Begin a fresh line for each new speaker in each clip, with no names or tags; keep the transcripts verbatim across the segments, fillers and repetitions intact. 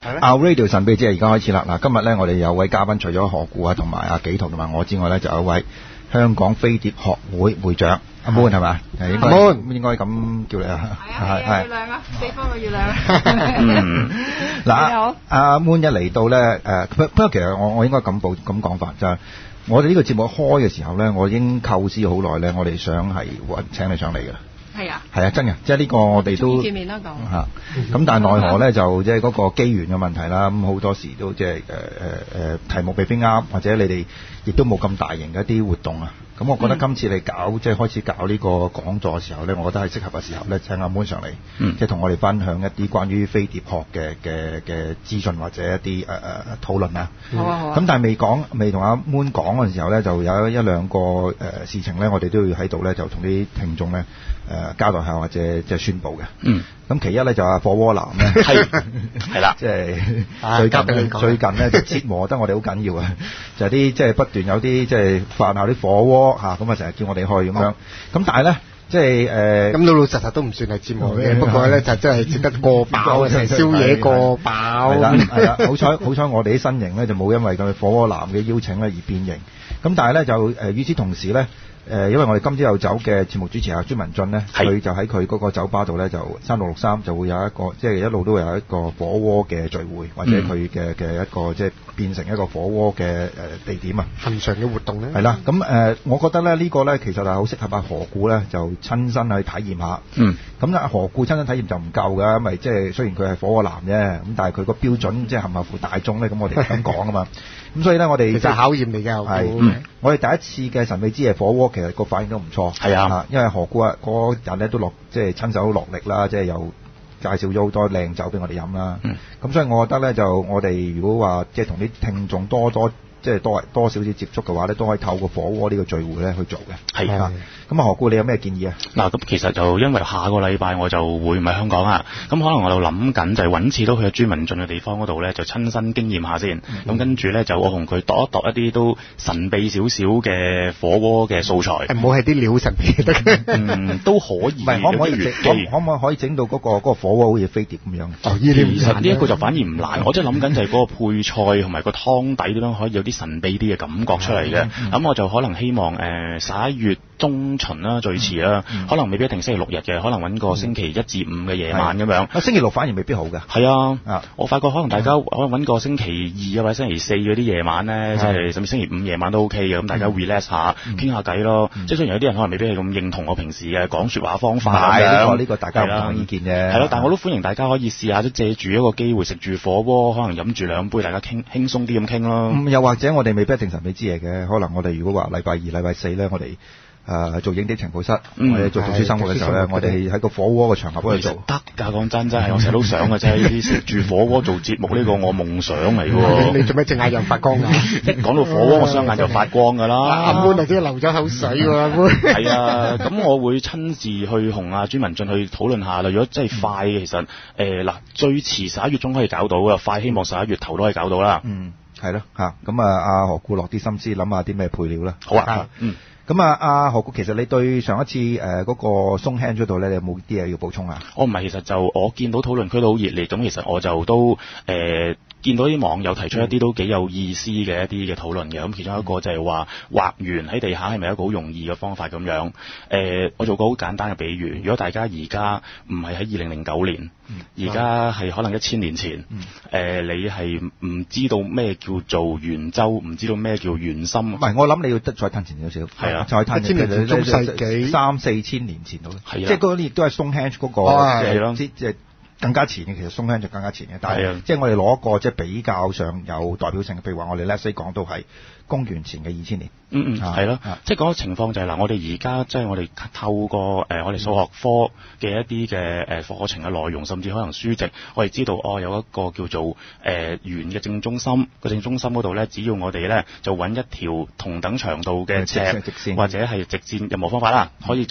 Our Radio 神秘之夜而家開始啦！嗱，今日咧我哋有位嘉賓，除咗何故啊同埋阿紀陶同埋我之外咧，就有一位香港飛碟學會會長阿 Moon 係咪？係應該 Moon 應該咁叫你啊？
係啊，係月亮啊，四方嘅月亮。
嗯，嗱，阿 Moon 一嚟到咧，誒，不不過其實我我應該咁報咁講法就係，我哋呢個節目開嘅時候咧，我已經構思好耐咧，我哋想係揾請你上嚟嘅。係啊，係啊，真嘅，即係呢個我哋都
見面啦講
嚇，咁但係奈何咧就即係嗰個機緣嘅問題啦，咁好多時都即係誒誒誒題目未必啱，或者你哋亦都冇咁大型嘅一啲活動啊，咁我覺得今次你搞即係開始搞呢個講座嘅時候咧，我覺得係適合嘅時候咧，請阿 Moon 上嚟，
嗯、
即係同我哋分享一啲關於飛碟學嘅嘅嘅資訊或者一啲誒誒討論啊。
好啊好啊。
咁但係未講未同阿 Moon 講嗰陣時候咧，就有一兩個誒、呃、事情咧，我哋都要喺度咧，就同啲聽眾咧。誒、呃、交代下或者即係宣佈嘅。嗯。咁其一咧就係火鍋男咧，係係啦，即係最近最近咧就折磨得我哋好緊要啊！就係啲即係不斷有啲即係飯後啲火鍋嚇，咁啊成日叫我哋去咁樣。咁、哦、但係咧即係誒，咁老老實實都唔算係折磨嘅，不過咧就真係食得過飽，成宵夜過飽。係啦係啦，好彩好彩我哋啲身形咧就冇因為佢火鍋男嘅邀請咧而變形。咁但係咧就誒與此同時咧。誒、呃，因為我哋今朝有酒嘅節目主持阿朱文俊咧，佢就喺佢嗰個酒吧度咧，就三六六三就會有一個，即係一路都會有一個火鍋嘅聚會，或者佢嘅嘅一個即係變成一個火鍋嘅誒地點啊。恆常嘅活動咧。係啦，咁誒、呃，我覺得咧呢、這個咧其實係好適合阿何故咧，就親身去體驗下。嗯。咁阿何故親身體驗就唔夠㗎，因為即係雖然佢係火鍋男啫，咁但係佢個標準即係合唔合乎大眾咧，咁我哋想講啊嘛。咁所以咧，我哋其實考驗嚟嘅，係、嗯、我哋第一次嘅神秘之夜火鍋，其實個反應都唔錯。係啊，因為何故啊嗰人咧都落即係親手落力啦，即係又介紹咗好多靚酒俾我哋飲啦。咁、嗯、所以我覺得咧，就我哋如果話即係同啲聽眾多多即係多多少少接觸嘅話咧，都可以透過火鍋呢個聚會咧去做嘅。係啊。咁啊，何故你有咩建議啊？嗱，咁其實就因為下個禮拜我就會唔喺香港啊，咁可能我就諗緊就係揾次都去朱文俊嘅地方嗰度咧，就親身經驗下先。咁、嗯、跟住咧就我同佢度一度一啲都神秘少少嘅火鍋嘅素材。唔好係啲料神秘得嘅。嗯，都可以。唔係，可唔可以整？可唔可可以整到嗰、嗰個嗰個火鍋好似飛碟咁樣？哦，其實呢一個就反而唔難。我即係諗緊就係嗰個配菜同埋個湯底點樣可以有啲神秘啲嘅感覺出嚟嘅。咁、嗯嗯、我就可能希望誒十一月中旬啦，最遲啦、嗯，可能未必一定星期六日嘅，可能揾個星期一至五嘅夜晚咁樣。啊，星期六反而未必好嘅。係啊，啊，我發覺可能大家可能揾個星期二啊或者星期四嗰啲夜晚咧，即係甚至星期五夜晚都 OK 嘅，咁大家 relax 下，傾下偈咯。即係雖然有啲人可能未必係咁認同我平時嘅講説話方法。係呢個呢個大家唔同意見嘅。係咯，但係我都歡迎大家可以試下，即借住一個機會食住火鍋，可能飲住兩杯，大家傾輕鬆啲咁傾咯。嗯，又或者我哋未必一定神秘之夜嘅，可能我哋如果話禮拜二、禮拜四咧，我哋。誒、呃、做影碟情報室，嗯、我哋做讀書生活嘅時候咧，我哋喺個火鍋嘅場合嗰度做得㗎。講真真係，我成日都想嘅啫。呢啲食住火鍋做節目呢個我夢想嚟喎。你做咩隻眼又發光啊？一講到火鍋，我雙眼就發光㗎啦。阿 Moon 啊，即係流咗口水喎，阿 Moon。係啊，咁我會親自去同阿朱文俊去討論下啦。如果真係快，其實誒嗱、呃，最遲十一月中可以搞到啦，快希望十一月頭都可以搞到啦。嗯，係咯嚇。咁啊，阿何故落啲心思諗下啲咩配料啦。好啊，嗯。咁啊，阿何故，其實你對上一次誒嗰、呃那個鬆輕嗰度咧，你有冇啲嘢要補充啊？我唔係，其實就我見到討論區都好熱烈，咁其實我就都誒、呃、見到啲網友提出一啲都幾有意思嘅一啲嘅討論嘅，咁其中一個就係話畫圓喺地下係咪一個好容易嘅方法咁樣？誒、呃，我做個好簡單嘅比喻，如果大家而家唔係喺二零零九年，而家係可能一千年前，誒、嗯呃，你係唔知道咩叫做圓周，唔知道咩叫圓心？唔係，我諗你要再褪前少少。係啊，再褪前嘅中世紀三四千年前到，係啊，即係嗰啲亦都係 Stonehenge 嗰個，係咯，即係更加前嘅。其實 Stonehenge 就更加前嘅，但係即係我哋攞一個即係比較上有代表性嘅，譬如話我哋 let's say 講到係公元前嘅二千年。嗯嗯，係咯，即係嗰個情況就係、是、嗱，我哋而家即係我哋透過誒、呃、我哋數學科嘅一啲嘅誒課程嘅內容，甚至可能書籍，我哋知道哦有一個叫做誒圓嘅正中心，個正中心嗰度咧，只要我哋咧就揾一條同等長度嘅尺，或者係直線，任何方法啦，可以就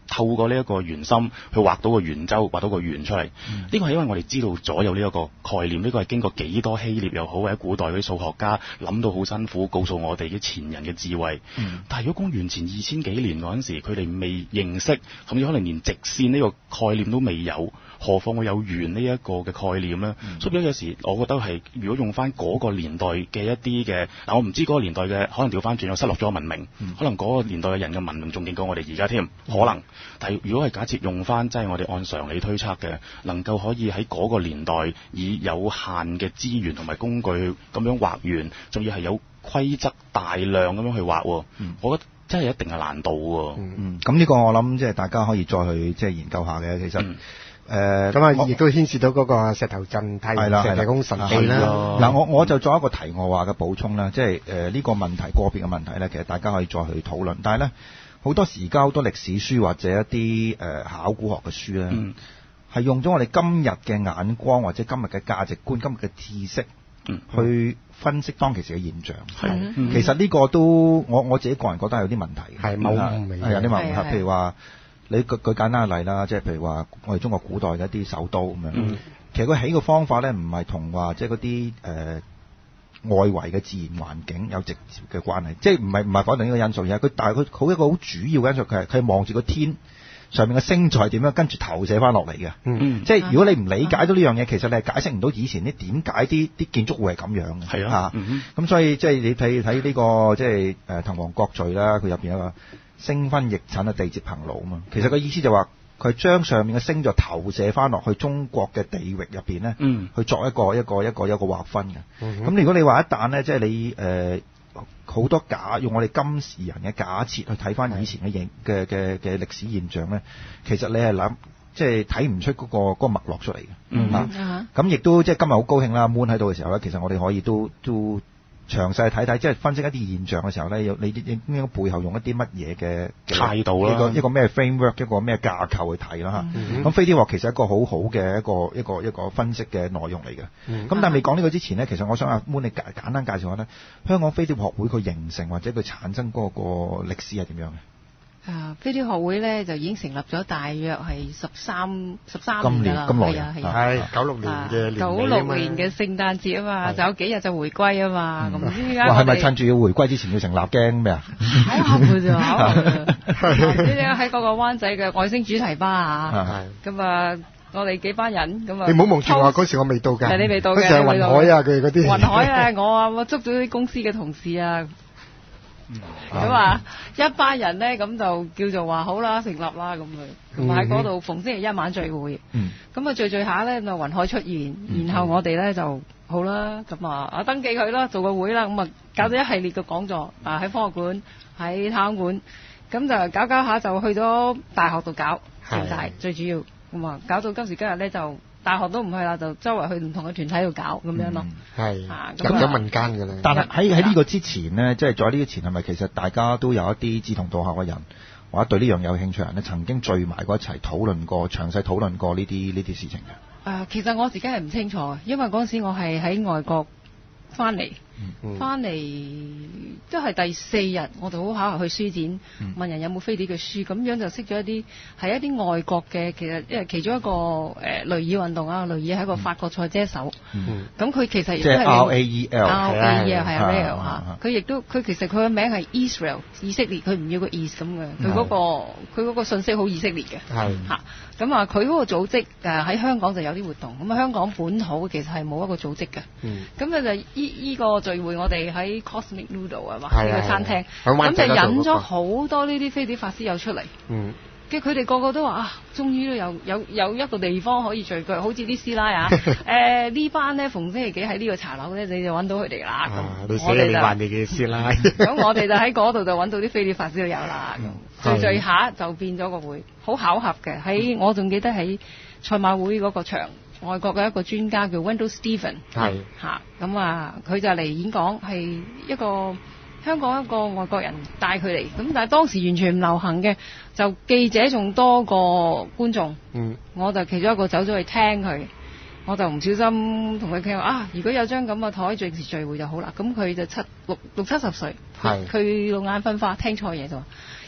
透過呢一個圓心去畫到個圓周，畫到個圓出嚟。呢、嗯、個係因為我哋知道咗有呢一個概念，呢、這個係經過幾多希臘又好或者古代嗰啲數學家諗到好辛苦，告訴我哋啲前人嘅智慧。嗯、但係如果公元前二千幾年嗰陣時，佢哋未認識，甚至可能連直線呢個概念都未有，何況我有圓呢一個嘅概念呢？嗯、所以有時我覺得係，如果用翻嗰個年代嘅一啲嘅，嗱我唔知嗰個年代嘅，可能調翻轉又失落咗文明，嗯、可能嗰個年代嘅人嘅文明仲勁過我哋而家添，可能。但係如果係假設用翻，即係我哋按常理推測嘅，能夠可以喺嗰個年代以有限嘅資源同埋工具咁樣畫圓，仲要係有規則大量咁樣去畫，嗯、我覺得真係一定係難度喎。
嗯，咁呢個我諗即係大家可以再去即係研究下嘅，其實。嗯誒
咁啊，亦都牽涉到嗰個石頭陣替石提公神秘啦。
嗱，我我就作一個題外話嘅補充啦，即係誒呢個問題個別嘅問題咧，其實大家可以再去討論。但係咧，好多時交好多歷史書或者一啲誒、呃、考古學嘅書咧，係、嗯、用咗我哋今日嘅眼光或者今日嘅價值觀、今日嘅知識、嗯、去分析當其時嘅現象。係、嗯，其實呢個都我我自己個人覺得係有啲問題嘅，係冇係有啲問題。譬如話。你舉舉簡單嘅例啦，即係譬如話我哋中國古代嘅一啲首都咁樣，嗯、其實佢起嘅方法咧，唔係同話即係嗰啲誒外圍嘅自然環境有直接嘅關係，即係唔係唔係否定呢個因素，而係佢但係佢好一個好主要嘅因素，佢係佢係望住個天上面嘅星座係點樣，跟住投射翻落嚟嘅。嗯、即係如果你唔理解到呢樣嘢，其實你係解釋唔到以前啲點解啲啲建築會係咁樣嘅。係啊，咁、嗯嗯、所以即係你睇睇呢個即係誒滕王閣序啦，佢入邊有個星分翼軫啊，地接行路啊嘛。其實個意思就話佢將上面嘅星座投射翻落去中國嘅地域入邊咧，嗯、去作一個一個一個一個劃分嘅。咁、嗯、哼如果你話一旦咧，即係你誒好、呃、多假用我哋今時人嘅假設去睇翻以前嘅現嘅嘅嘅歷史現象咧，其實你係諗即係睇唔出嗰、嗰個嗰、嗰個脈絡出嚟嘅。嗯啊，咁亦都即係今日好高興啦 ，Moon 喺度嘅時候咧，其實我哋可以都都。詳細睇睇，即係分析一啲現象嘅時候咧，有你應應該背後用一啲乜嘢嘅態度啦，一個一個咩 framework， 一個咩架構去睇啦嚇。咁、mm hmm. 飛碟學其實係一個好好嘅一個一個一個分析嘅內容嚟嘅。咁、mm hmm. 但係未講呢個之前呢，其實我想阿 Moon 你簡簡單介紹下咧，香港飛碟學會佢形成或者佢產生嗰個歷史係點樣嘅？
啊，飛碟學會咧就已經成立咗大約係十三十三年啦，係啊係啊，
係九六年嘅
九六年嘅聖誕節啊嘛，就有幾日就回歸啊嘛，咁依家
哇係咪趁住要回歸之前要成立驚咩啊？
考下嘅啫，考下嘅。呢啲喺嗰個灣仔嘅外星主題吧啊，咁啊我哋幾班人咁啊，
你唔好望住我，嗰時我未到㗎，
係你未到嘅，
嗰時係雲海啊佢嗰啲，
雲海啊我啊我捉咗啲公司嘅同事啊。咁啊，一班人咧咁就叫做話好啦，成立啦咁啊，同埋喺嗰度逢星期一晚聚會。咁啊、嗯、聚聚下咧，就雲海出現，嗯、然後我哋咧就好啦，咁啊啊登記佢啦，做個會啦，咁啊搞咗一系列嘅講座，啊喺科學館、喺太空館，咁就搞搞下就去咗大學度搞，最大的最主要，咁啊搞到今時今日咧就。大學都唔去啦，就周圍去唔同嘅團體度搞咁樣咯。係、嗯，
咁有民間嘅咧。
但係喺喺呢個之前呢，即係在呢個前係咪其實大家都有一啲志同道合嘅人，或者對呢樣有興趣人咧，曾經聚埋過一齊討論過、詳細討論過呢啲呢啲事情嘅？誒、
呃，其實我自己係唔清楚，因為嗰陣時我係喺外國翻嚟。翻嚟都係第四日，我就好巧合去書展，嗯、問人有冇飛碟嘅書，咁樣就識咗一啲係一啲外國嘅，其實因為其中一個誒、呃、雷爾運動啊，雷爾係一個法國賽車手，咁佢、嗯嗯、其實亦都係
R A E L，R
A E L 係 R A L 嚇，佢亦都佢其實佢嘅名係 Israel 以色列，佢唔要個 East 咁嘅，佢嗰、嗰個佢嗰個信息好以色列嘅，嚇咁啊佢嗰個組織誒喺香港就有啲活動，咁啊香港本土其實係冇一個組織嘅，咁咧、嗯、就依依、這個聚會我哋喺 Cosmic Noodle 啊嘛，呢個餐廳，咁就引咗好多呢啲飛碟法師友出嚟。嗯，跟住佢哋個個都話啊，終於都有有有一個地方可以聚腳，好似啲師奶啊，誒、呃、呢班咧逢星期幾喺呢個茶樓咧，你就揾到佢哋啦。咁、啊、我哋就
你嘅師奶。
咁我哋就喺嗰度就揾到啲飛碟法師都有啦。咁聚聚下就變咗個會，好巧合嘅。喺我仲記得喺賽馬會嗰個場。外國嘅一個專家叫 Wendell Stephen，係嚇咁啊，佢就嚟演講，係一個香港一個外國人帶佢嚟，咁但係當時完全唔流行嘅，就記者仲多過觀眾，嗯，我就其中一個走咗去聽佢，我就唔小心同佢傾話啊，如果有張咁嘅台隨時聚會就好啦，咁佢就七六六七十歲，係佢老眼昏花，聽錯嘢就話。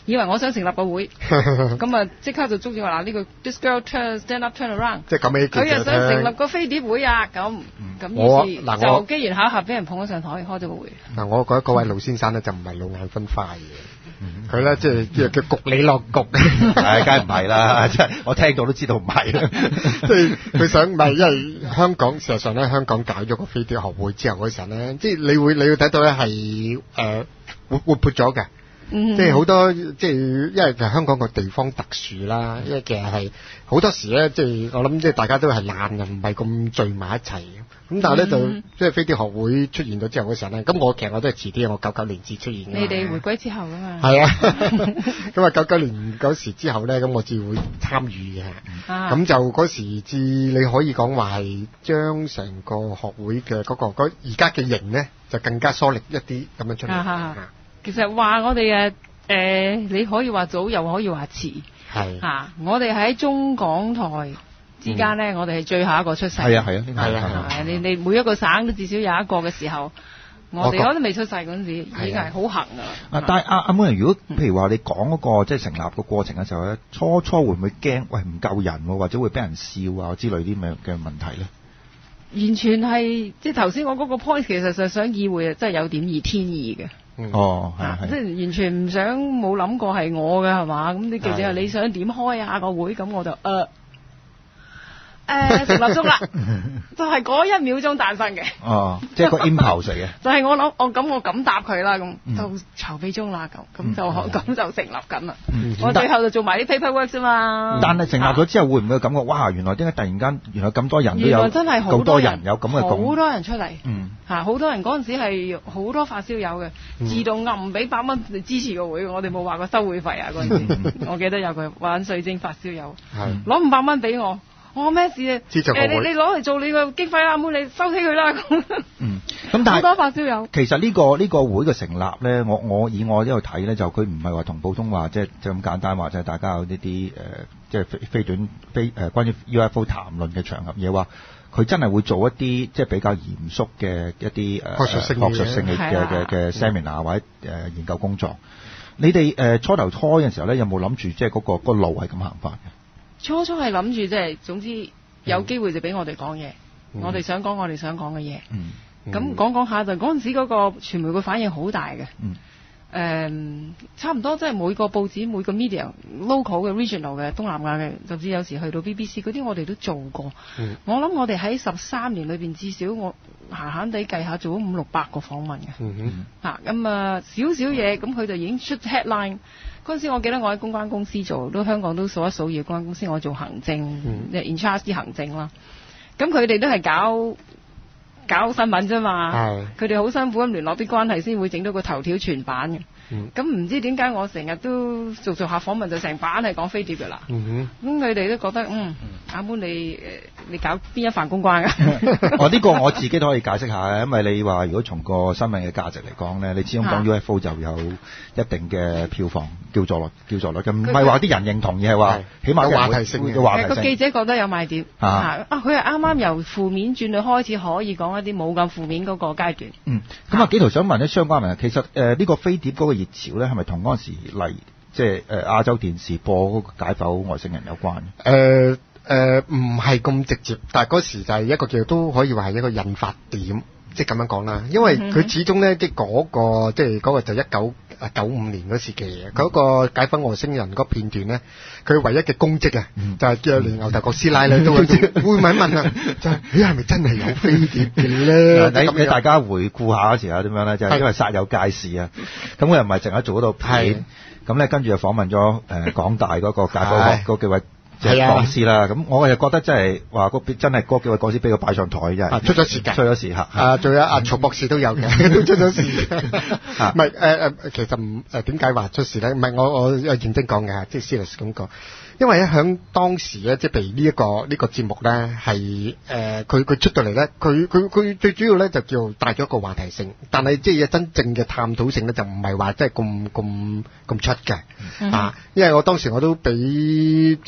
以為我想成立個會，咁啊即刻就捉住我嗱呢個 This girl turn stand up turn around，
即係咁嘅
佢又想成立個飛碟會啊，咁咁於是就機緣巧合俾人捧咗上台開咗個會。
嗱，我覺得嗰位老先生咧就唔係老眼分花嘅，佢咧即係即係佢焗你落焗，
係梗係唔係啦，即係我聽到都知道唔係啦，
即係佢想唔係因為香港事實上咧，香港搞咗個飛碟學會之後嗰陣咧，即係你會你會睇到咧係誒活活潑咗嘅。嗯、即係好多，即係因為香港個地方特殊啦，因為其實係好多時咧，即係我諗，即係大家都係懶人，唔係咁聚埋一齊。咁但係咧、嗯、就即係飛碟學會出現咗之後嗰時候咧，咁我其實我都係遲啲，我九九年至出現嘅。
你哋回歸之後㗎嘛？
係啊，咁啊九九年嗰時之後咧，咁我至會參與嘅。咁、啊、就嗰時至你可以講話係將成個學會嘅嗰、嗰個而家嘅型咧，就更加疏力一啲咁樣出嚟。啊啊
其實話我哋誒誒，你可以話早又可以話遲，係嚇、啊。我哋喺中港台之間咧、嗯，我哋係最後一個出世。係啊係啊係啊係啊！你你每一個省都至少有一個嘅時候，我哋可能未出世嗰陣時已經係好行㗎啦。啊，
但係阿阿 Moon，如果譬如話你講嗰、嗰個即係成立個過程嘅時候咧，初初會唔會驚？喂，唔夠人喎，或者會俾人笑啊之類啲咁嘅問題咧？
完全係即係頭先我嗰個 point， 其實就想議會啊，真係有點兒天意嘅。
嗯、哦，係、啊、
即係完全唔想冇諗過係我嘅係嘛？咁啲記者話你想點開啊個會？咁我就誒誒、呃呃、成立咗啦，就係嗰一秒鐘誕生嘅。
哦，即係個 impulse 嚟嘅。就係
我諗，我咁我咁答佢啦，咁就籌備中啦，咁咁就咁、嗯、就成立緊啦、嗯。我最後就做埋啲 paperwork 啫嘛。
但係成立咗之後，會唔會感覺哇？原來點解突然間原來咁多人都有？
原來真係好多人
有咁嘅感覺，
好多人出嚟。嗯。嚇！好多人嗰陣時係好多發燒友嘅、嗯，自動揞俾百蚊嚟支持個會，我哋冇話過收會費啊嗰陣時。我記得有個玩水晶發燒友，攞五百蚊俾我，我咩事啊？誒、呃、你你攞嚟做你個經費啦，冇你收起佢啦咁。嗯，咁但係好多發燒友。
其實呢、呢個呢、呢個會嘅成立咧，我我以我呢度睇咧，就佢唔係話同普通話即係即係咁簡單話，就係大家有呢啲誒即係飛飛短飛誒關於 U F O 談論嘅場合嘢話。佢真係會做一啲即係比較嚴肅嘅一啲誒、呃、學術性嘅學術性嘅嘅嘅 seminar 或者誒、呃、研究工作。你哋誒、呃、初頭開嘅時候咧，有冇諗住即係嗰個、嗰個路係咁行法嘅？
初初係諗住即係總之有機會就俾我哋講嘢，我哋想講我哋想講嘅嘢。咁講講下就嗰陣時嗰個傳媒嘅反應好大嘅。嗯誒、嗯，差唔多即係每個報紙、每個 media、local 嘅、regional 嘅、東南亞嘅，甚至有時去到 B B C 嗰啲，我哋都做過。嗯、我諗我哋喺十三年裏邊，至少我閒閒地計下做咗五六百個訪問嘅。嗯嚇咁啊，少少嘢，咁佢就已經出 headline。嗰陣時我記得我喺公關公司做，都香港都數一數二嘅公關公司，我做行政，即係 in charge 啲行政啦。咁佢哋都係搞。搞新聞啫嘛，佢哋好辛苦咁聯絡啲關係先會整到個頭條全版嘅。咁、嗯、唔知點解我成日都做做下訪問就成版係講飛碟嘅啦。咁佢哋都覺得嗯，阿 Moon 你你搞邊一份公關啊？
我呢、呢個我自己都可以解釋下嘅，因為你話如果從個新聞嘅價值嚟講咧，你始終講 U F O 就有一定嘅票房叫座率，叫座率嘅，唔係話啲人認同，而係話起碼有話題性嘅話題性。
個記者覺得有賣點啊！佢係啱啱由負面轉到開始可以講一啲冇咁負面嗰個階段。嗯，
咁啊幾條想問一相關問題，其實誒呢、呃呢個飛碟嗰個熱潮咧，係咪同嗰陣時嚟即係誒亞洲電視播嗰個解剖外星人有關？
誒誒唔係咁直接，但係嗰時就係一個叫都可以話係一個引發點，即係咁樣講啦。因為佢始終咧，即係嗰個即係嗰個就一九九五年嗰時期嘅嗰個解剖外星人嗰片段咧，佢唯一嘅功績啊，就係叫連牛頭角師奶咧都會會問一問啊，就係咦係咪真係有飛碟嘅咧？
你你大家回顧下嗰時啊點樣咧？就係因為煞有介事啊，咁佢又唔係淨係做嗰度片，咁咧跟住就訪問咗誒港大嗰個解剖學嗰幾位。即係講師啦，咁我就覺得真係話嗰真係嗰幾位講師俾佢擺上台真係、啊、出咗事㗎，出咗事嚇。
啊，仲有阿曹博士都有嘅，都出咗事。唔係誒誒，其實唔誒點解話出事咧？唔係我我認真講嘅，即係 serious 咁講。因為咧喺當時咧，即係譬如呢一個呢個節目咧，係誒佢佢出到嚟咧，佢佢佢最主要咧就叫帶咗一個話題性，但係即係真正嘅探討性咧就唔係話即係咁咁咁出嘅啊！因為我當時我都俾即係被邀請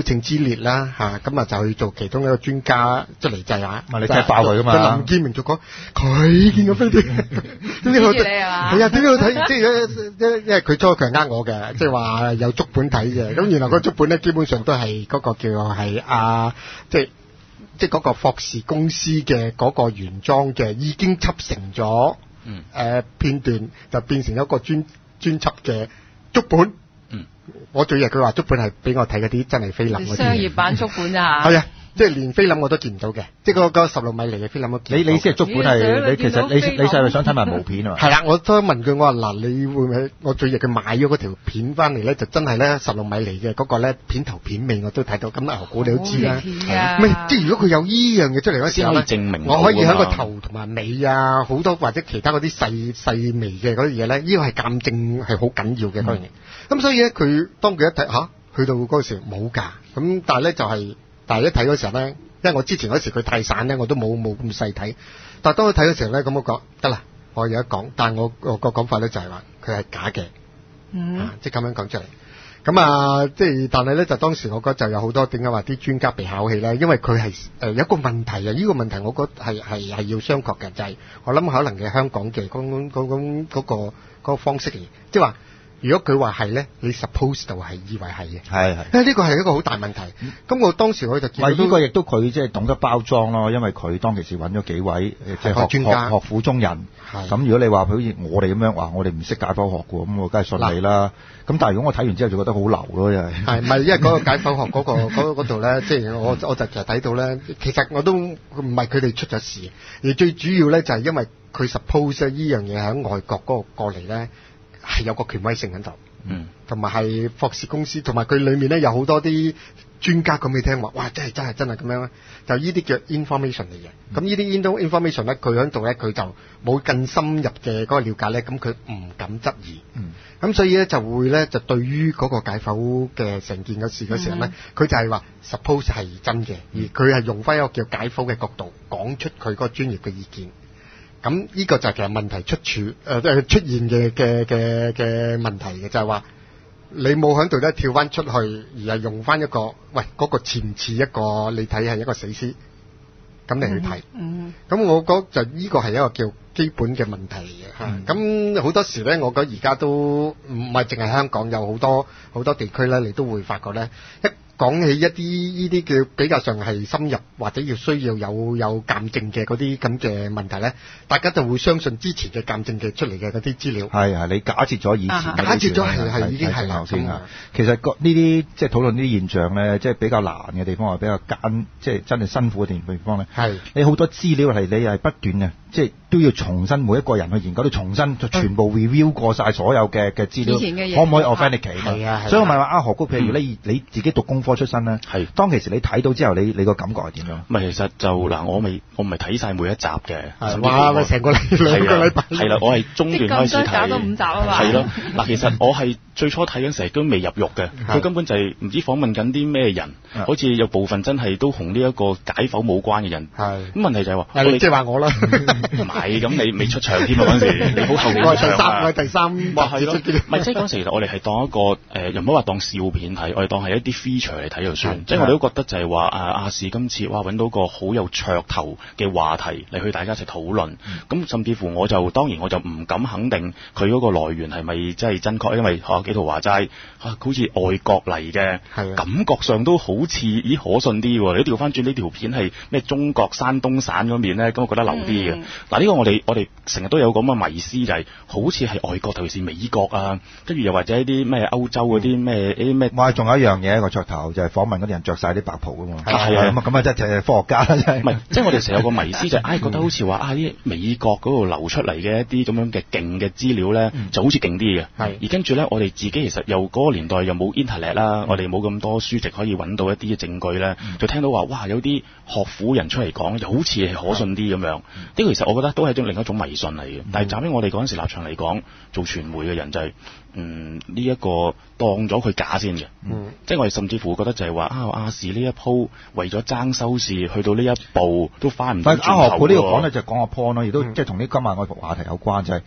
情之列啦嚇，咁啊就去做其中一個專家出嚟制啊，
咪你踢爆佢㗎嘛？
林建明就講佢見過飛碟，點解我係啊？點解我睇即係因為佢初佢係呃我嘅，即係話有足本睇嘅，咁原來個足本咧基本上都係嗰個叫係啊，即係即係嗰個霍士公司嘅嗰個原裝嘅已經輯成咗。嗯，誒、呃、片段就變成一個專專輯嘅足本。嗯，我最日佢話足本係俾我睇嗰啲真係菲林嗰啲。
商業版足本咋？
係啊，即係連菲林我都見唔到嘅，即係嗰個十六米厘嘅菲林都見唔到。
你你先係足本係，你其實你你細係想睇埋毛片啊嘛？
係啦，我都問佢，我話嗱，你會唔會？我最日佢買咗嗰條片翻嚟咧，就真係咧十六米厘嘅嗰個咧片頭片尾我都睇到。咁牛股你都知啦，唔係即係如果佢有依樣嘢出嚟嗰時候咧，
證明
我可以喺個頭同埋尾啊，好多或者其他嗰啲細細微嘅嗰啲嘢咧，呢個係鑑證係好緊要嘅嗰樣嘢。咁所以咧，佢當佢一睇嚇，去到嗰時冇㗎。咁但係咧就係，但係一睇嗰時候咧。因為我之前嗰時佢太散咧，我都冇冇咁細睇。但係當佢睇嘅時候咧，咁我講得啦，我有得講。但係我我個講法咧就係話佢係假嘅，嗯，啊、即係咁樣講出嚟。咁啊，即係但係咧就當時我覺得就有好多點解話啲專家被考氣咧，因為佢係誒有一個問題啊。呢、這個問題我覺得係係係要商榷嘅，就係、是、我諗可能嘅香港嘅嗰嗰嗰嗰個嗰個方式嚟，即係話。如果佢話係咧，你 suppose 就係以為係嘅，
係係，
因為呢個係一個好大問題。咁、嗯、我當時我就見到
呢個亦都佢即係懂得包裝咯，因為佢當其時揾咗幾位即係學專家、學學府中人。咁如果你話佢好似我哋咁樣話，我哋唔識解剖學嘅，咁我梗係信你啦。咁但係如果我睇完之後就覺得好流咯，又係。係咪因為嗰個解剖學嗰、嗰個嗰度咧，即係我我就其實睇到咧，其實我都唔係佢哋出咗事，而最主要咧就係因為佢 suppose 呢樣嘢喺外國嗰個過嚟咧。係有個權威性喺度，嗯，同埋係霍士公司，同埋佢裏面咧有好多啲專家咁你聽話，哇，真係真係真係咁樣咧，就呢啲叫 information 嚟嘅。咁、嗯、呢啲 information 咧，佢喺度咧，佢就冇更深入嘅嗰個了解咧，咁佢唔敢質疑，嗯，咁所以咧就會咧就對於嗰個解剖嘅成件嘅事嗰時候咧，佢、嗯、就係話 suppose 係真嘅，而佢係用翻一個叫解剖嘅角度講出佢嗰個專業嘅意見。咁呢個就係其實問題出處，誒、呃、出現嘅嘅嘅嘅問題嘅，就係、是、話你冇喺度咧跳翻出去，而係用翻一個喂嗰、那個前次一個你睇係一個死屍，咁你去睇，咁、嗯嗯、我覺得就呢個係一個叫基本嘅問題嘅嚇。咁好、嗯、多時咧，我覺得而家都唔係淨係香港，有好多好多地區咧，你都會發覺咧一。講起一啲呢啲叫比較上係深入或者要需要有有鑑證嘅嗰啲咁嘅問題咧，大家就會相信之前嘅鑑證嘅出嚟嘅嗰啲資料。係係，你假設咗以前，假設咗係係已經係啦先啊。其實個呢啲即係討論呢啲現象咧，即係比較難嘅地方，或比較艱，即係真係辛苦嘅地方咧。係你好多資料係你係不斷嘅，即係都要重新每一個人去研究，都重新就全部 review 過曬所有嘅嘅資料，可唔可以 authenticate？係啊，所以我咪話啊，何谷，譬如你你自己讀功課出身咧，係當其時你睇到之後，你你個感覺係點樣？唔係，其實就嗱，我未我唔係睇曬每一集嘅，哇！咪成個禮兩個禮拜，係啦，我係中段開始睇，搞到五集啊嘛，係咯。嗱，其實我係最初睇緊時都未入獄嘅，佢根本就係唔知訪問緊啲咩人，好似有部分真係都同呢一個解剖冇關嘅人。係咁問題就係話，我哋即係話我啦，唔係咁你未出場添啊嗰陣時，你好後面出場啊。我係第三，我係第三，哇係咯，唔係即係嗰陣時其實我哋係當一個誒，又唔好話當笑片睇，我哋當係一啲 feature 嚟睇就算。即係我哋都覺得就係話啊亞視今次哇揾到個好有噱頭嘅話題嚟去大家一齊討論。咁、嗯、甚至乎我就當然我就唔敢肯定佢嗰個來源係咪真係真確，因為學幾圖話齋啊，好似外國嚟嘅，感覺上都好似咦可信啲喎。你調翻轉呢條片係咩中國山東省嗰邊咧，咁我覺得流啲嘅。嗱、嗯、呢、啊呢個我哋我哋成日都有咁嘅迷思，就係、是、好似係外國，尤其是美國啊，跟住又或者一啲咩歐洲嗰啲咩啲咩。哇、嗯！仲有一樣嘢一個噱頭就係、是、訪問嗰啲人着晒啲白袍㗎嘛。係啊，咁啊咁啊，即係科學家啦，真係。唔係，即係我哋成日有個迷思就係、是，唉、哎，覺得好似話啊啲美國嗰度流出嚟嘅一啲咁樣嘅勁嘅資料咧，嗯、就好似勁啲嘅。係。而跟住咧，我哋自己其實又嗰個年代又冇 internet 啦，我哋冇咁多書籍可以揾到一啲嘅證據咧，嗯、就聽到話哇有啲學府人出嚟講，又好似係可信啲咁樣。呢個、嗯、其實我覺得都係一種另一種迷信嚟嘅。嗯、但係站喺我哋嗰陣時立場嚟講，做傳媒嘅人就係、是。嗯，呢、這、一個當咗佢假先嘅，嗯，即係我哋甚至乎覺得就係話啊亞視呢一鋪為咗爭收視，去到呢一步都翻唔到轉頭。但係阿學佢呢個講咧就講個 point 咯，亦都即係同呢今晚我個話題有關，就係、是、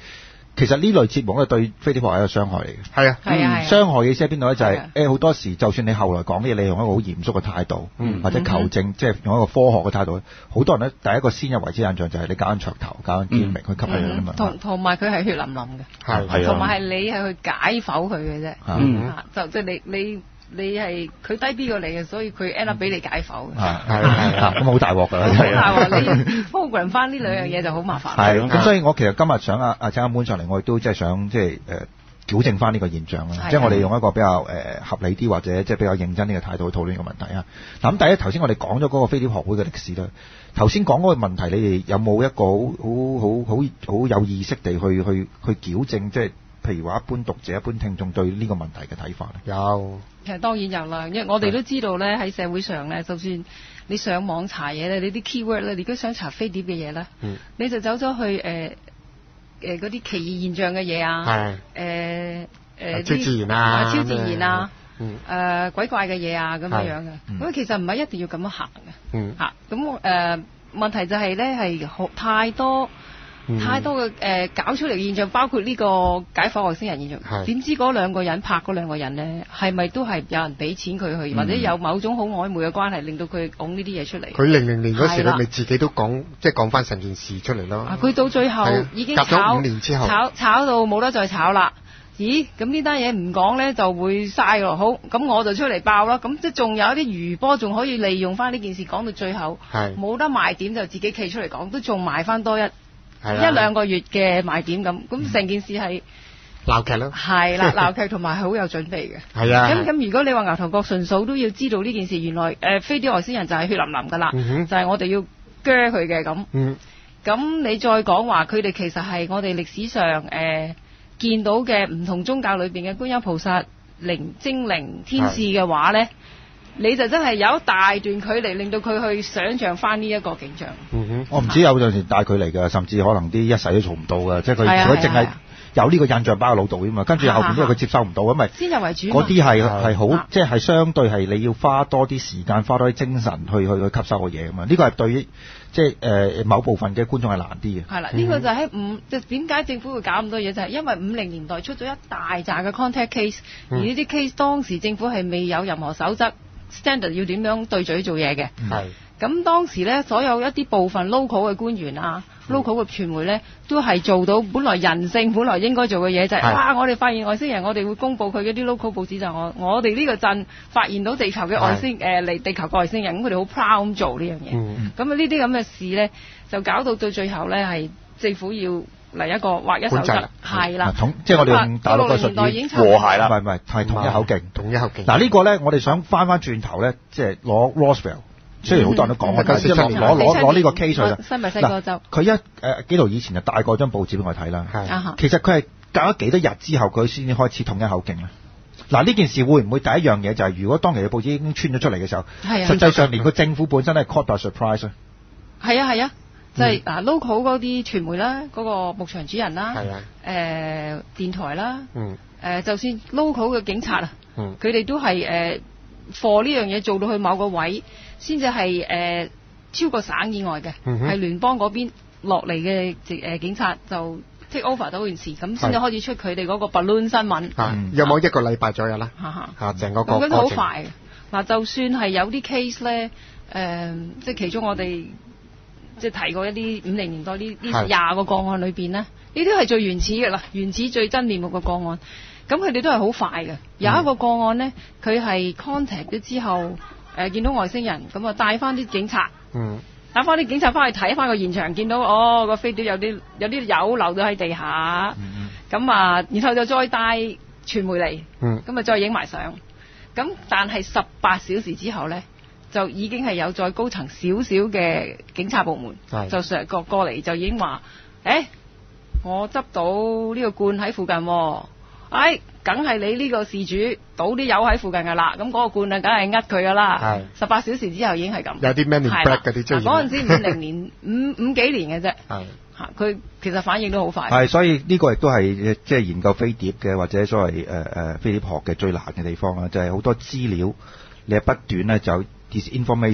其實呢類節目咧對飛碟學係一個傷害嚟嘅。
係啊，
係啊，
傷害嘅意思喺邊度咧？就係誒好多時，就算你後來講啲嘢，你用一個好嚴肅嘅態度，
嗯、
或者求證，嗯、即係用一個科學嘅態度，好多人咧第一個先入為主印象就係你搞緊噱頭、搞緊堅明去吸引人啊嘛。
同同埋佢係血淋淋嘅，
係
係
同埋係你係去解剖佢嘅啫。嗯，就即係你你。你係佢低 B 過你嘅，所以佢 end up 俾你解剖嘅。
係係係，咁好大鑊㗎啦！
好大鑊，你 program 翻呢兩樣嘢就好麻煩。
係，咁所以我其實今日想阿阿請阿 Moon上嚟，我亦都即係想即係誒矯正翻呢個現象啦。即係我哋用一個比較誒合理啲或者即係比較認真啲嘅態度去討論呢個問題啊。嗱咁第一頭先我哋講咗嗰個飛碟學會嘅歷史啦。頭先講嗰個問題，你哋有冇一個好好好好好有意識地去去去矯正即係？譬如話一般讀者、一般聽眾對呢個問題嘅睇法咧，
有
其實當然有啦，因為我哋都知道咧喺社會上咧，就算你上網查嘢咧，你啲 keyword 咧，你如果想查飛碟嘅嘢咧，嗯、你就走咗去誒誒嗰啲奇異現象嘅嘢啊，誒誒
超自然啊，
超自然啊，誒、
嗯
呃、鬼怪嘅嘢啊咁樣樣嘅，咁、嗯、其實唔係一定要咁樣行嘅，嚇咁誒問題就係咧係好太多。太多嘅誒、呃、搞出嚟嘅現象，包括呢個解剖外星人現象。點知嗰兩個人拍嗰兩個人咧，係咪都係有人俾錢佢去，嗯、或者有某種好曖昧嘅關係，令到佢講呢啲嘢出嚟？佢
零零年嗰時咧，咪自己都講，即係講翻成件事出嚟咯。
佢、啊、到最後已經炒咗五年之後，炒炒到冇得再炒啦。咦？咁呢單嘢唔講咧，就會嘥咯。好，咁我就出嚟爆啦。咁即係仲有一啲餘波，仲可以利用翻呢件事講到最後，冇得賣點就自己企出嚟講，都仲賣翻多一。一兩個月嘅賣點咁，咁成件事係
鬧劇咯，
係啦，鬧劇同埋係好有準備嘅。係啊，咁咁如果你話牛頭角順嫂都要知道呢件事，原來誒、呃、飛碟外星人就係血淋淋噶啦，嗯、就係我哋要鋸佢嘅咁。咁、嗯、你再講話佢哋其實係我哋歷史上誒、呃、見到嘅唔同宗教裏邊嘅觀音菩薩、靈精靈、天使嘅話咧。你就真係有一大段距離，令到佢去想像翻呢一個景象。
嗯哼，我唔知有陣時大距離嘅，甚至可能啲一世都做唔到嘅，即係佢佢淨係有呢個印象擺喺腦度啫嘛，跟住後邊因為佢接收唔到，咁咪先入為主。嗰啲係係好，即係係相對係你要花多啲時間、花多啲精神去去去吸收嘅嘢啊嘛。呢個係對於即係誒某部分嘅觀眾係難啲嘅。係啦，呢、嗯、個就喺五，就點解政府會搞咁多嘢？就係、是、因為五零年代出咗一大紮嘅 contact case，、嗯、而呢啲 case 當時政府係未有任何守則。standard 要點樣對嘴做嘢嘅？係咁當時咧，所有一啲部分 local 嘅官員啊、嗯、local 嘅傳媒咧，都係做到本來人性本來應該做嘅嘢，就係、是、哇！我哋發現外星人，我哋會公佈佢嗰啲 local 報紙就係我我哋呢個鎮發現到地球嘅外星誒嚟、呃、地球嘅外星人，咁佢哋好 proud 咁做呢樣嘢。咁啊呢啲咁嘅事咧，就搞到到最後咧係政府要嚟一個劃一守則，係啦，即係我哋用大陸嘅術語和諧啦，唔係唔係係統一口徑，統一口徑。嗱呢個咧，我哋想翻翻轉頭咧，即係攞 Roswell，雖然好多人都講嘅，即係攞攞攞呢個 case 啦。新墨西哥州，佢一誒幾度以前就帶過張報紙俾我睇啦。係，其實佢係隔咗幾多日之後，佢先至開始統一口徑咧。嗱呢件事會唔會第一樣嘢就係，如果當期嘅報紙已經穿咗出嚟嘅時候，實際上連個政府本身係 caught by surprise 咧？係啊係啊。就係、是、嗱、嗯、local 嗰啲傳媒啦，嗰、那個牧場主人啦，誒、呃、電台啦，誒、嗯呃、就算 local 嘅警察啊，佢、嗯、哋都係誒 for 呢樣嘢做到去某個位，先至係誒超過省以外嘅，係、嗯、聯邦嗰邊落嚟嘅誒警察就 take over 到件事，咁先至開始出佢哋嗰個 balloon 新聞。嗯、有冇一個禮拜左右啦？嚇成個過程好快嘅。嗱，就算係有啲 case 咧，誒、呃、即係其中我哋。即係提過一啲五零年代呢呢廿個個案裏邊呢，呢啲係最原始嘅啦，原始最真面目嘅個案。咁佢哋都係好快嘅。有一個個案呢，佢係 contact 咗之後，誒、呃、見到外星人，咁啊帶翻啲警察，嗯，帶翻啲警察翻去睇翻個現場，見到哦個飛碟有啲有啲油流咗喺地下，咁、嗯、啊，然後就再帶傳媒嚟，嗯，咁啊再影埋相。咁但係十八小時之後呢，就已經係有再高層少少嘅警察部門，就上過過嚟就已經話，誒、欸，我執到呢個罐喺附近，哎，梗係你呢個事主倒啲油喺附近㗎啦，咁嗰個罐啊，梗係呃佢㗎啦。十八小時之後已經係咁。有啲 man in black 嗰啲追。嗰陣時五零年五五幾年嘅啫。係。嚇，佢其實反應都好快。係，所以呢個亦都係即係研究飛碟嘅或者所謂誒誒飛碟學嘅最難嘅地方啦，就係、是、好多資料你係不斷咧就。disinformation，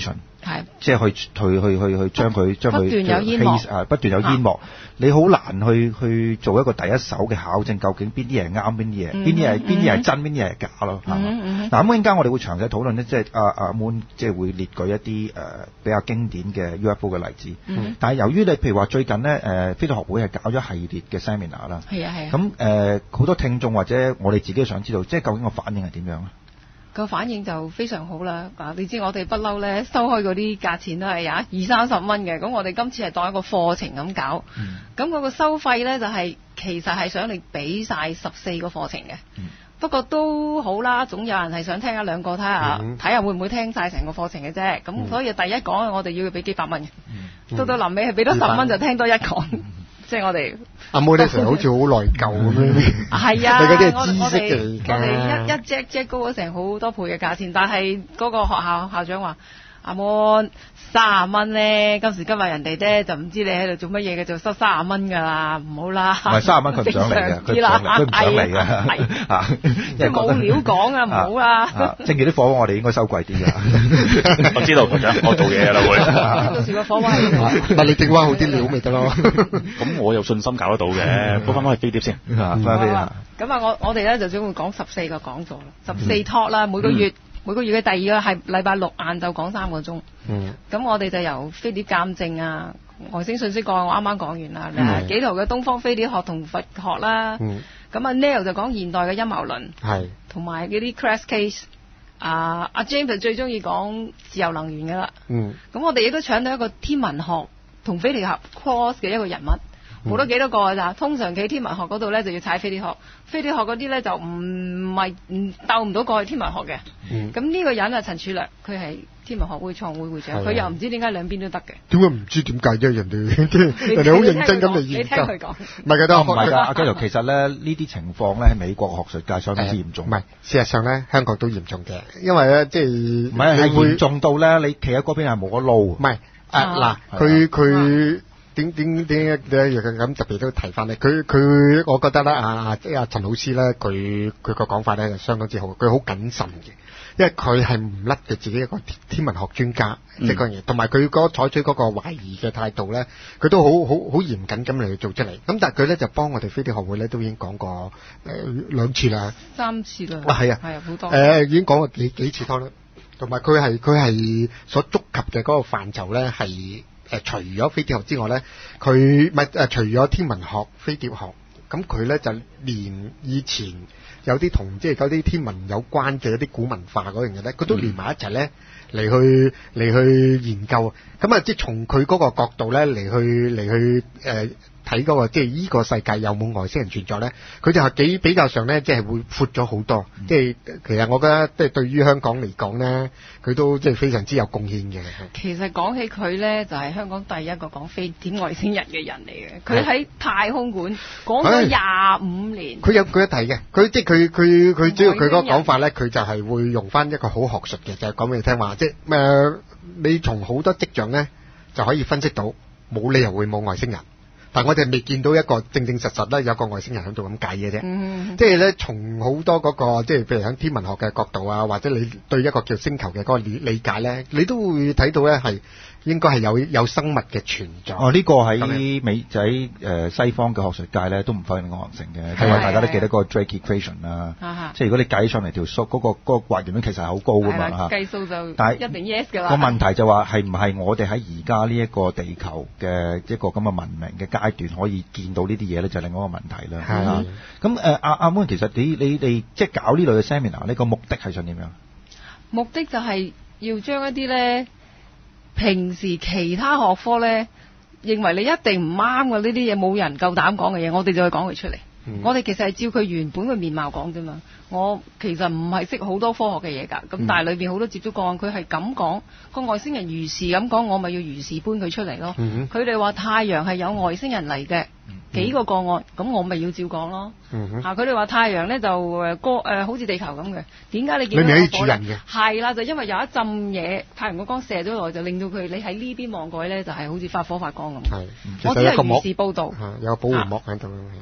即係去去去去去將佢將佢
不斷有煙幕
啊，不斷有煙幕，你好難去去做一個第一手嘅考證，究竟邊啲嘢係啱，邊啲嘢邊啲係邊啲係真，邊啲係假咯。嗱咁陣間我哋會詳細討論咧，即係阿阿 Moon 即係會列舉一啲誒、呃、比較經典嘅 U F O 嘅例子。嗯、但係由於你譬如話最近咧誒飛碟學會係搞咗系列嘅 seminar 啦，
係啊係啊，
咁誒好多聽眾或者我哋自己都想知道，即係究竟個反應係點樣咧？
個反應就非常好啦！啊，你知我哋不嬲咧收開嗰啲價錢都係呀二三十蚊嘅，咁我哋今次係當一個課程咁搞，咁、嗯、嗰個收費咧就係、是、其實係想你俾晒十四個課程嘅，嗯、不過都好啦，總有人係想聽一兩個睇下，睇下、嗯、會唔會聽晒成個課程嘅啫。咁、嗯、所以第一講我哋要俾幾百蚊嘅，到、嗯、到臨尾係俾多十蚊就聽多一講。嗯即係我哋
阿妹咧成日好似好內疚咁樣，
係啊，
你嗰啲係知識嚟㗎。
我哋一一隻隻高咗成好多倍嘅價錢，但係嗰個學校校長話：阿妹三十蚊咧，今時今日人哋咧就唔知你喺度做乜嘢嘅，就收三十蚊㗎啦，唔好啦。唔係
三十蚊，佢唔想嚟嘅，佢唔想嚟，佢唔想嚟嘅。嚇，
即係冇料講啊，唔好啦。
正如啲火鍋，我哋應該收貴啲㗎。我知道局長，我做嘢㗎啦會。
到時個火鍋係
唔係你整翻好啲料咪得咯？
咁我有信心搞得到嘅，不過翻返去飛碟先。
翻返飛啊！
咁啊，我我哋咧就總會講十四個講座啦，十四 talk 啦，每個月。每個月嘅第二個係禮拜六晏晝講三個鐘，咁、嗯、我哋就由飛碟鑑證啊、外星信息個案我啱啱講完啦，嗯、幾圖嘅東方飛碟學同佛學啦，咁、嗯、啊 Neil 就講現代嘅陰謀論，同埋嗰啲 crash case， 啊阿 James 就最中意講自由能源嘅啦，咁、嗯、我哋亦都搶到一個天文學同飛碟俠 cross 嘅一個人物。冇得幾多個㗎咋？通常企天文學嗰度咧就要踩飛碟學，飛碟學嗰啲咧就唔係唔鬥唔到過去天文學嘅。咁呢、嗯、個人啊，陳柱略，佢係天文學會創會會長，佢、啊、又唔知點解兩邊都得嘅。點解唔知點解啫？人哋人哋好認真咁嚟研究。你聽佢講。唔係㗎，都唔係㗎。阿嘉樂，其實咧呢啲情況咧喺美國學術界相當之嚴重。唔係，事實上咧香港都嚴重嘅，因為咧即係唔係係嚴重到咧你企喺嗰邊係冇得撈。唔係啊嗱，佢佢。點點點點咁特別都提翻咧，佢佢我覺得咧啊阿陳老師咧，佢佢個講法咧就相當之好，佢好謹慎嘅，因為佢係唔甩嘅自己一個天文學專家，即係嗰樣嘢，同埋佢嗰採取嗰個懷疑嘅態度咧，佢都好好好嚴謹咁嚟去做出嚟。咁但係佢咧就幫我哋飛碟學會咧都已經講過誒兩次啦，三次啦，啊係啊，係啊好多誒已經講過幾幾次多啦，同埋佢係佢係所觸及嘅嗰個範疇咧係。誒除咗飛碟學之外咧，佢咪誒除咗天文學、飛碟學，咁佢咧就連以前有啲同即係嗰啲天文有關嘅一啲古文化嗰樣嘢咧，佢都連埋一齊咧嚟去嚟去研究。咁啊，即係從佢嗰個角度咧嚟去嚟去誒睇嗰個即係依個世界有冇外星人存在咧，佢就係幾比較上咧即係會闊咗好多。即係其實我覺得即係對於香港嚟講咧，佢都即係非常之有貢獻嘅。其實講起佢咧，就係香港第一個講飛碟外星人嘅人嚟嘅。佢喺太空館講咗廿五年。佢有佢一提嘅，佢即係佢佢佢主要佢嗰個講法咧，佢就係會用翻一個好學術嘅，就係講俾你聽話，即係誒你從好多跡象咧就可以分析到冇理由會冇外星人。但我哋未見到一個正正實實咧有個外星人喺度咁解嘅啫，嗯、即係咧從好多嗰、嗰個即係譬如喺天文學嘅角度啊，或者你對一個叫星球嘅嗰個理理解咧，你都會睇到咧係應該係有有生物嘅存在。哦，呢、呢個喺美就喺誒西方嘅學術界咧都唔否認可能性嘅，因為大家都記得嗰個 Drake equation 啦，即係如果你計上嚟條數嗰、嗰個嗰、嗰個還原率其實係好高噶嘛嚇，計數就但係一定 yes 㗎啦。個問題就話係唔係我哋喺而家呢一個地球嘅一個咁嘅文明嘅階段可以見到呢啲嘢咧，就係另外一個問題啦。係咁誒，阿阿 Moon 其實你你哋即係搞呢類嘅 seminar 呢個目的係想點樣？目的就係要將一啲咧平時其他學科咧認為你一定唔啱嘅呢啲嘢，冇人夠膽講嘅嘢，我哋就去講佢出嚟。嗯、我哋其實係照佢原本嘅面貌講啫嘛。我其實唔係識好多科學嘅嘢㗎，咁、嗯、但係裏邊好多接觸個案，佢係咁講個外星人如是咁講，我咪要如是搬佢出嚟咯。佢哋話太陽係有外星人嚟嘅、嗯、幾個個案，咁我咪要照講咯。嚇、嗯，佢哋話太陽咧就誒光誒好似地球咁嘅，點解你見到有火咧？係啦，就因為有一陣嘢太陽個光射咗落嚟，就令到佢你喺呢邊望過去咧，就係好似發火發光咁。係，我只係如是報導。有個保護膜喺度。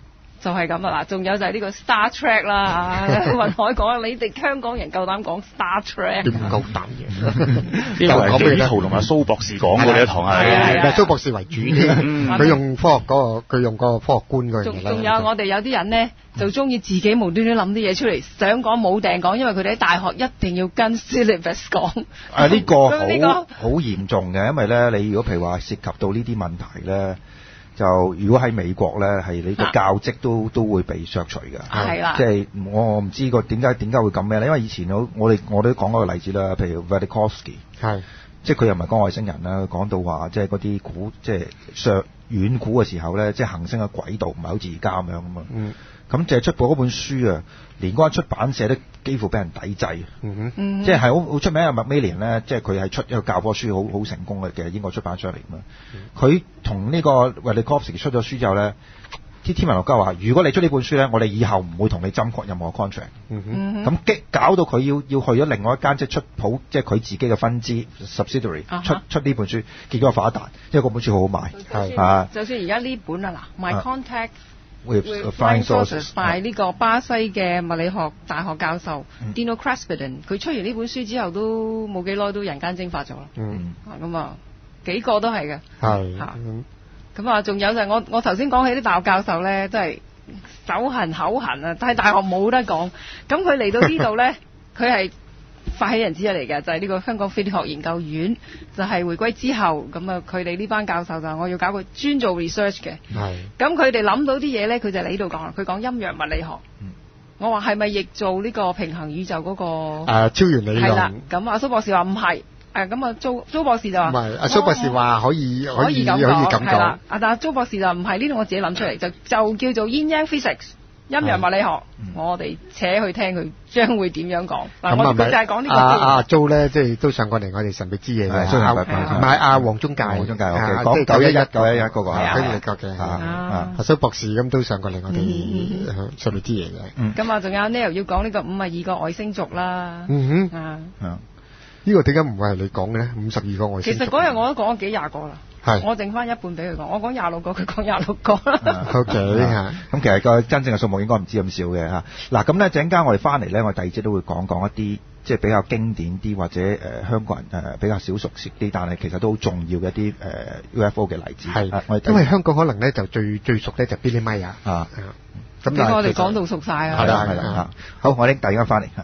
就係咁啦，嗱，仲有就係呢個 Star Trek 啦，雲海講，你哋香港人夠膽講 Star Trek？
點夠膽嘅？
呢個係紀陶同阿蘇博士講過呢一堂係，
係蘇博士為主添，佢用科學嗰個，佢用個科學觀嗰樣嘢啦。
仲有我哋有啲人咧，就中意自己無端端諗啲嘢出嚟，想講冇定講，因為佢哋喺大學一定要跟 syllabus 講。
啊，呢個好好嚴重嘅，因為咧，你如果譬如話涉及到呢啲問題咧。就如果喺美國咧，係你個教職都、啊、都會被削除嘅，
係啦。
即係我唔知個點解點解會咁咩咧？因為以前我我哋我都講過個例子啦，譬如 Velikovsky， 係即係佢又唔係講外星人啦，講到話即係嗰啲古即係上遠古嘅時候咧，即係行星嘅軌道唔係好似而家咁樣啊嘛。嗯。咁就係出過嗰本書啊，連嗰間出版社都幾乎俾人抵制。嗯哼，即係係好好出名嘅 Macmillan 咧，即係佢係出一個教科書，好好成功嘅嘅英國出版商嚟㗎嘛。佢同呢個 Velikovsky 出咗書之後咧，啲天文學家話：如果你出呢本書咧，我哋以後唔會同你針確任何 contract。嗯哼，咁激搞到佢要要去咗另外一間即係出譜，即係佢自己嘅分支 subsidiary、uh-huh. 出出呢本書，結果發一達，因為嗰本書好好賣。係啊，
就算而家呢本啊嗱，My Contact。With
flying saucers
by 呢個巴西嘅物理學大學教授 Dino Crespidon，佢出完呢本書之後都冇幾耐都人間蒸發咗啦。嗯，咁啊幾個都係嘅。係嚇，咁啊仲有就係我我頭先講起啲大學教授咧，真係手痕口痕啊，但係大學冇得講。咁佢嚟到呢度咧，佢係發起人之一嚟嘅，就係、是、呢個香港飛碟學研究院，就係、是、回歸之後，咁啊佢哋呢班教授就我要搞個專做 research 嘅。係。咁佢哋諗到啲嘢咧，佢就嚟呢度講啦。佢講陰陽物理學。嗯。我話係咪亦做呢個平衡宇宙嗰、那個？誒、
啊，超弦理論。係啦。
咁阿蘇博士話唔係。誒咁啊，蘇蘇博士就話。唔係，阿
蘇博士話可以可以可以咁講。係啦。
啊，但係蘇博士就唔係呢度，我自己諗出嚟，就就叫做 Yin Yang Physics。陰陽物理學，嗯、我哋扯去聽佢將會點樣講。嗱、嗯，我哋就係講呢個。阿
阿 Jo 咧，即係都上過嚟我哋神秘之夜嘅。係，唔係阿黃宗介。黃宗介，我嘅講九一一九一一嗰個啊，跟住教嘅。阿蘇博士咁都上過嚟我哋神秘之夜嘅。
咁啊，仲有 Neil 要講呢個五十二個外星族啦。嗯哼。啊。
呢個點解唔會係你講嘅咧？五十二個外星族。
其實嗰日我都講咗幾廿個啦。係，我剩翻一半俾佢講，我講廿六個，佢講廿六個啦。
O K 嚇，咁其實個真正嘅數目應該唔知咁少嘅嚇。嗱，咁咧陣間我哋翻嚟咧，我哋第二節都會講講一啲即係比較經典啲或者誒、呃、香港人誒、呃、比較少熟悉啲，但係其實都好重要嘅一啲誒 U F O 嘅例子。係、啊，
因為香港可能咧就最最熟咧就 Billy Meier 啊。
啊，
咁我哋講到熟晒啊。
係啦係啦嚇。好，我哋第二間翻嚟。